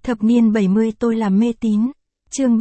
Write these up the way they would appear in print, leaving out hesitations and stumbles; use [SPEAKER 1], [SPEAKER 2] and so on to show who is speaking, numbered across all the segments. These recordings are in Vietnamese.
[SPEAKER 1] Thập niên 70 tôi làm mê tín. Chương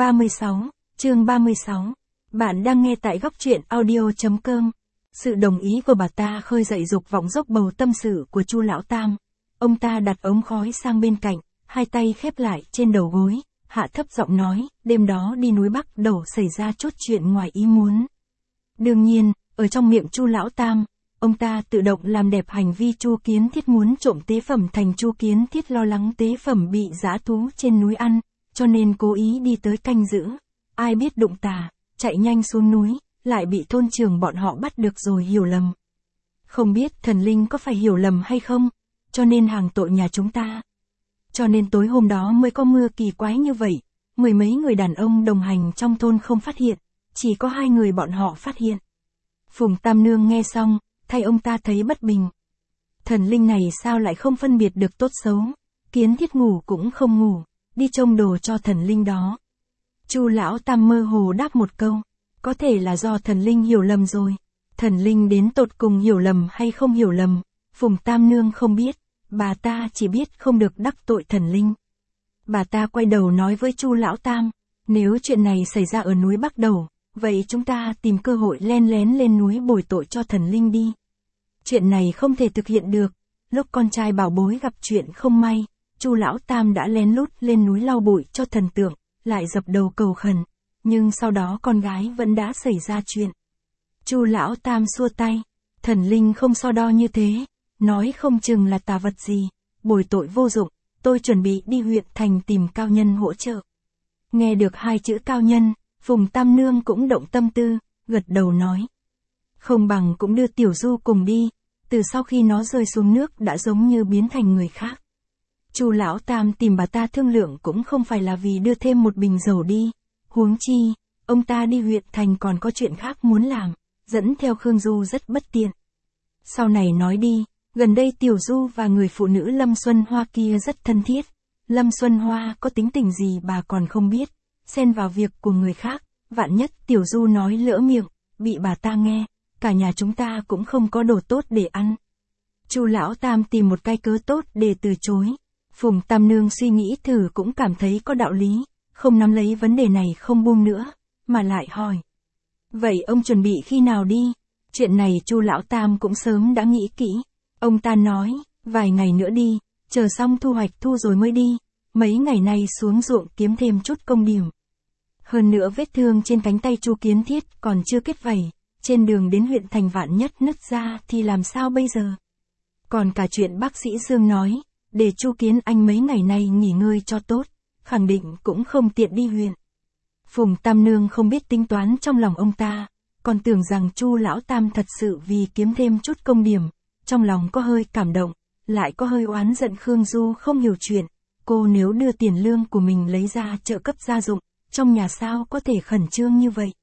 [SPEAKER 1] 36. Bạn đang nghe tại góc truyện audio.com. Sự đồng ý của bà ta khơi dậy dục vọng dốc bầu tâm sự của Chu lão tam. Ông ta đặt ống khói sang bên cạnh, hai tay khép lại trên đầu gối, hạ thấp giọng nói, đêm đó đi núi Bắc Đầu xảy ra chút chuyện ngoài ý muốn. Đương nhiên, ở trong miệng Chu lão tam, ông ta tự động làm đẹp hành vi Chu Kiến Thiết muốn trộm tế phẩm thành Chu Kiến Thiết lo lắng tế phẩm bị dã thú trên núi ăn, cho nên cố ý đi tới canh giữ. Ai biết đụng tà, chạy nhanh xuống núi, lại bị thôn trưởng bọn họ bắt được rồi hiểu lầm. Không biết thần linh có phải hiểu lầm hay không, cho nên hàng tội nhà chúng ta. Cho nên tối hôm đó mới có mưa kỳ quái như vậy, mười mấy người đàn ông đồng hành trong thôn không phát hiện, chỉ có 2 người bọn họ phát hiện. Phùng Tam Nương nghe xong, thay ông ta thấy bất bình. Thần linh này sao lại không phân biệt được tốt xấu, Kiến Thiết ngủ cũng không ngủ, đi trông đồ cho thần linh đó. Chu lão tam mơ hồ đáp một câu, có thể là do thần linh hiểu lầm rồi. Thần linh đến tột cùng hiểu lầm hay không hiểu lầm, Phùng Tam Nương không biết, bà ta chỉ biết không được đắc tội thần linh. Bà ta quay đầu nói với Chu lão tam, nếu chuyện này xảy ra ở núi Bắc Đầu, vậy chúng ta tìm cơ hội len lén lên núi bồi tội cho thần linh đi. Chuyện này không thể thực hiện được, lúc con trai bảo bối gặp chuyện không may, Chu lão tam đã lén lút lên núi lau bụi cho thần tượng, lại dập đầu cầu khẩn, nhưng sau đó con gái vẫn đã xảy ra chuyện. Chu lão tam xua tay, thần linh không so đo như thế, nói không chừng là tà vật gì, bồi tội vô dụng, tôi chuẩn bị đi huyện thành tìm cao nhân hỗ trợ. Nghe được 2 chữ cao nhân, Phùng Tam Nương cũng động tâm tư, gật đầu nói. Không bằng cũng đưa Tiểu Du cùng đi, từ sau khi nó rơi xuống nước đã giống như biến thành người khác. Chu lão tam tìm bà ta thương lượng cũng không phải là vì đưa thêm một bình dầu đi, huống chi, ông ta đi huyện thành còn có chuyện khác muốn làm, dẫn theo Khương Du rất bất tiện. Sau này nói đi, gần đây Tiểu Du và người phụ nữ Lâm Xuân Hoa kia rất thân thiết. Lâm Xuân Hoa có tính tình gì bà còn không biết, xen vào việc của người khác, vạn nhất Tiểu Du nói lỡ miệng, bị bà ta nghe, cả nhà chúng ta cũng không có đồ tốt để ăn. Chu lão tam tìm một cái cớ tốt để từ chối. Phùng Tam Nương suy nghĩ thử cũng cảm thấy có đạo lý, không nắm lấy vấn đề này không buông nữa, mà lại hỏi. Vậy ông chuẩn bị khi nào đi? Chuyện này Chu lão tam cũng sớm đã nghĩ kỹ. Ông ta nói, vài ngày nữa đi, chờ xong thu hoạch thu rồi mới đi, mấy ngày nay xuống ruộng kiếm thêm chút công điểm. Hơn nữa vết thương trên cánh tay Chu Kiến Thiết còn chưa kết vảy, trên đường đến huyện thành vạn nhất nứt ra thì làm sao bây giờ? Còn cả chuyện bác sĩ Dương nói, để Chu Kiến Anh mấy ngày nay nghỉ ngơi cho tốt, khẳng định cũng không tiện đi huyện. Phùng Tam Nương không biết tính toán trong lòng ông ta, còn tưởng rằng Chu lão tam thật sự vì kiếm thêm chút công điểm, trong lòng có hơi cảm động, lại có hơi oán giận Khương Du không hiểu chuyện, cô nếu đưa tiền lương của mình lấy ra trợ cấp gia dụng, trong nhà sao có thể khẩn trương như vậy.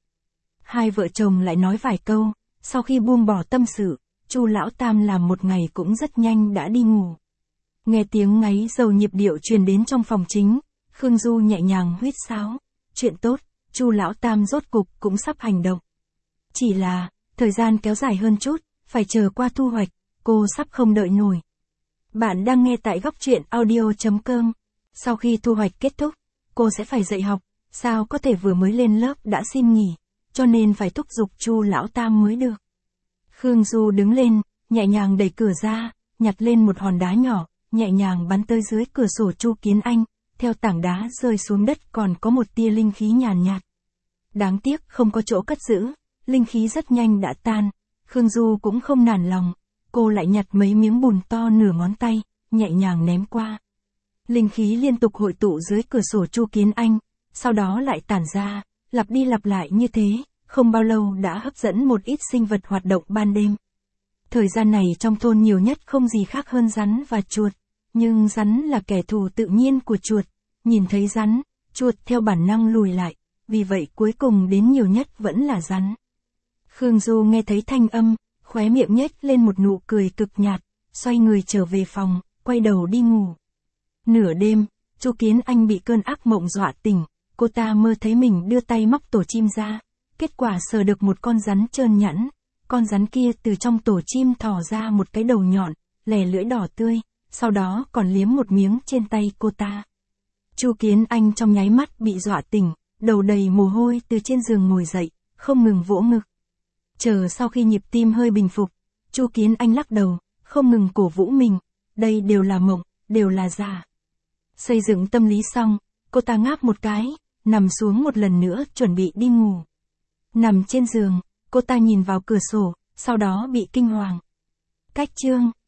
[SPEAKER 1] 2 vợ chồng lại nói vài câu, sau khi buông bỏ tâm sự, Chu lão tam làm một ngày cũng rất nhanh đã đi ngủ. Nghe tiếng ngáy dầu nhịp điệu truyền đến trong phòng chính, Khương Du nhẹ nhàng huýt sáo, chuyện tốt, Chu lão tam rốt cục cũng sắp hành động. Chỉ là, thời gian kéo dài hơn chút, phải chờ qua thu hoạch, cô sắp không đợi nổi. Bạn đang nghe tại góc truyện audio.com. Sau khi thu hoạch kết thúc, cô sẽ phải dạy học, sao có thể vừa mới lên lớp đã xin nghỉ, cho nên phải thúc giục Chu lão tam mới được. Khương Du đứng lên, nhẹ nhàng đẩy cửa ra, nhặt lên một hòn đá nhỏ, nhẹ nhàng bắn tới dưới cửa sổ Chu Kiến Anh, theo tảng đá rơi xuống đất còn có một tia linh khí nhàn nhạt. Đáng tiếc không có chỗ cất giữ, linh khí rất nhanh đã tan, Khương Du cũng không nản lòng, cô lại nhặt mấy miếng bùn to nửa ngón tay, nhẹ nhàng ném qua. Linh khí liên tục hội tụ dưới cửa sổ Chu Kiến Anh, sau đó lại tản ra, lặp đi lặp lại như thế, không bao lâu đã hấp dẫn một ít sinh vật hoạt động ban đêm. Thời gian này trong thôn nhiều nhất không gì khác hơn rắn và chuột, nhưng rắn là kẻ thù tự nhiên của chuột, nhìn thấy rắn, chuột theo bản năng lùi lại, vì vậy cuối cùng đến nhiều nhất vẫn là rắn. Khương Du nghe thấy thanh âm, khóe miệng nhếch lên một nụ cười cực nhạt, xoay người trở về phòng, quay đầu đi ngủ. Nửa đêm, Chu Kiến Anh bị cơn ác mộng dọa tỉnh, cô ta mơ thấy mình đưa tay móc tổ chim ra, kết quả sờ được một con rắn trơn nhẵn, con rắn kia từ trong tổ chim thò ra một cái đầu nhọn, lè lưỡi đỏ tươi, sau đó còn liếm một miếng trên tay cô ta. Chu Kiến Anh trong nháy mắt bị dọa tỉnh, đầu đầy mồ hôi từ trên giường ngồi dậy, không ngừng vỗ ngực. Chờ sau khi nhịp tim hơi bình phục, Chu Kiến Anh lắc đầu, không ngừng cổ vũ mình, đây đều là mộng, đều là giả. Xây dựng tâm lý xong, cô ta ngáp một cái, nằm xuống một lần nữa chuẩn bị đi ngủ. Nằm trên giường, cô ta nhìn vào cửa sổ, sau đó bị kinh hoàng. Cách chương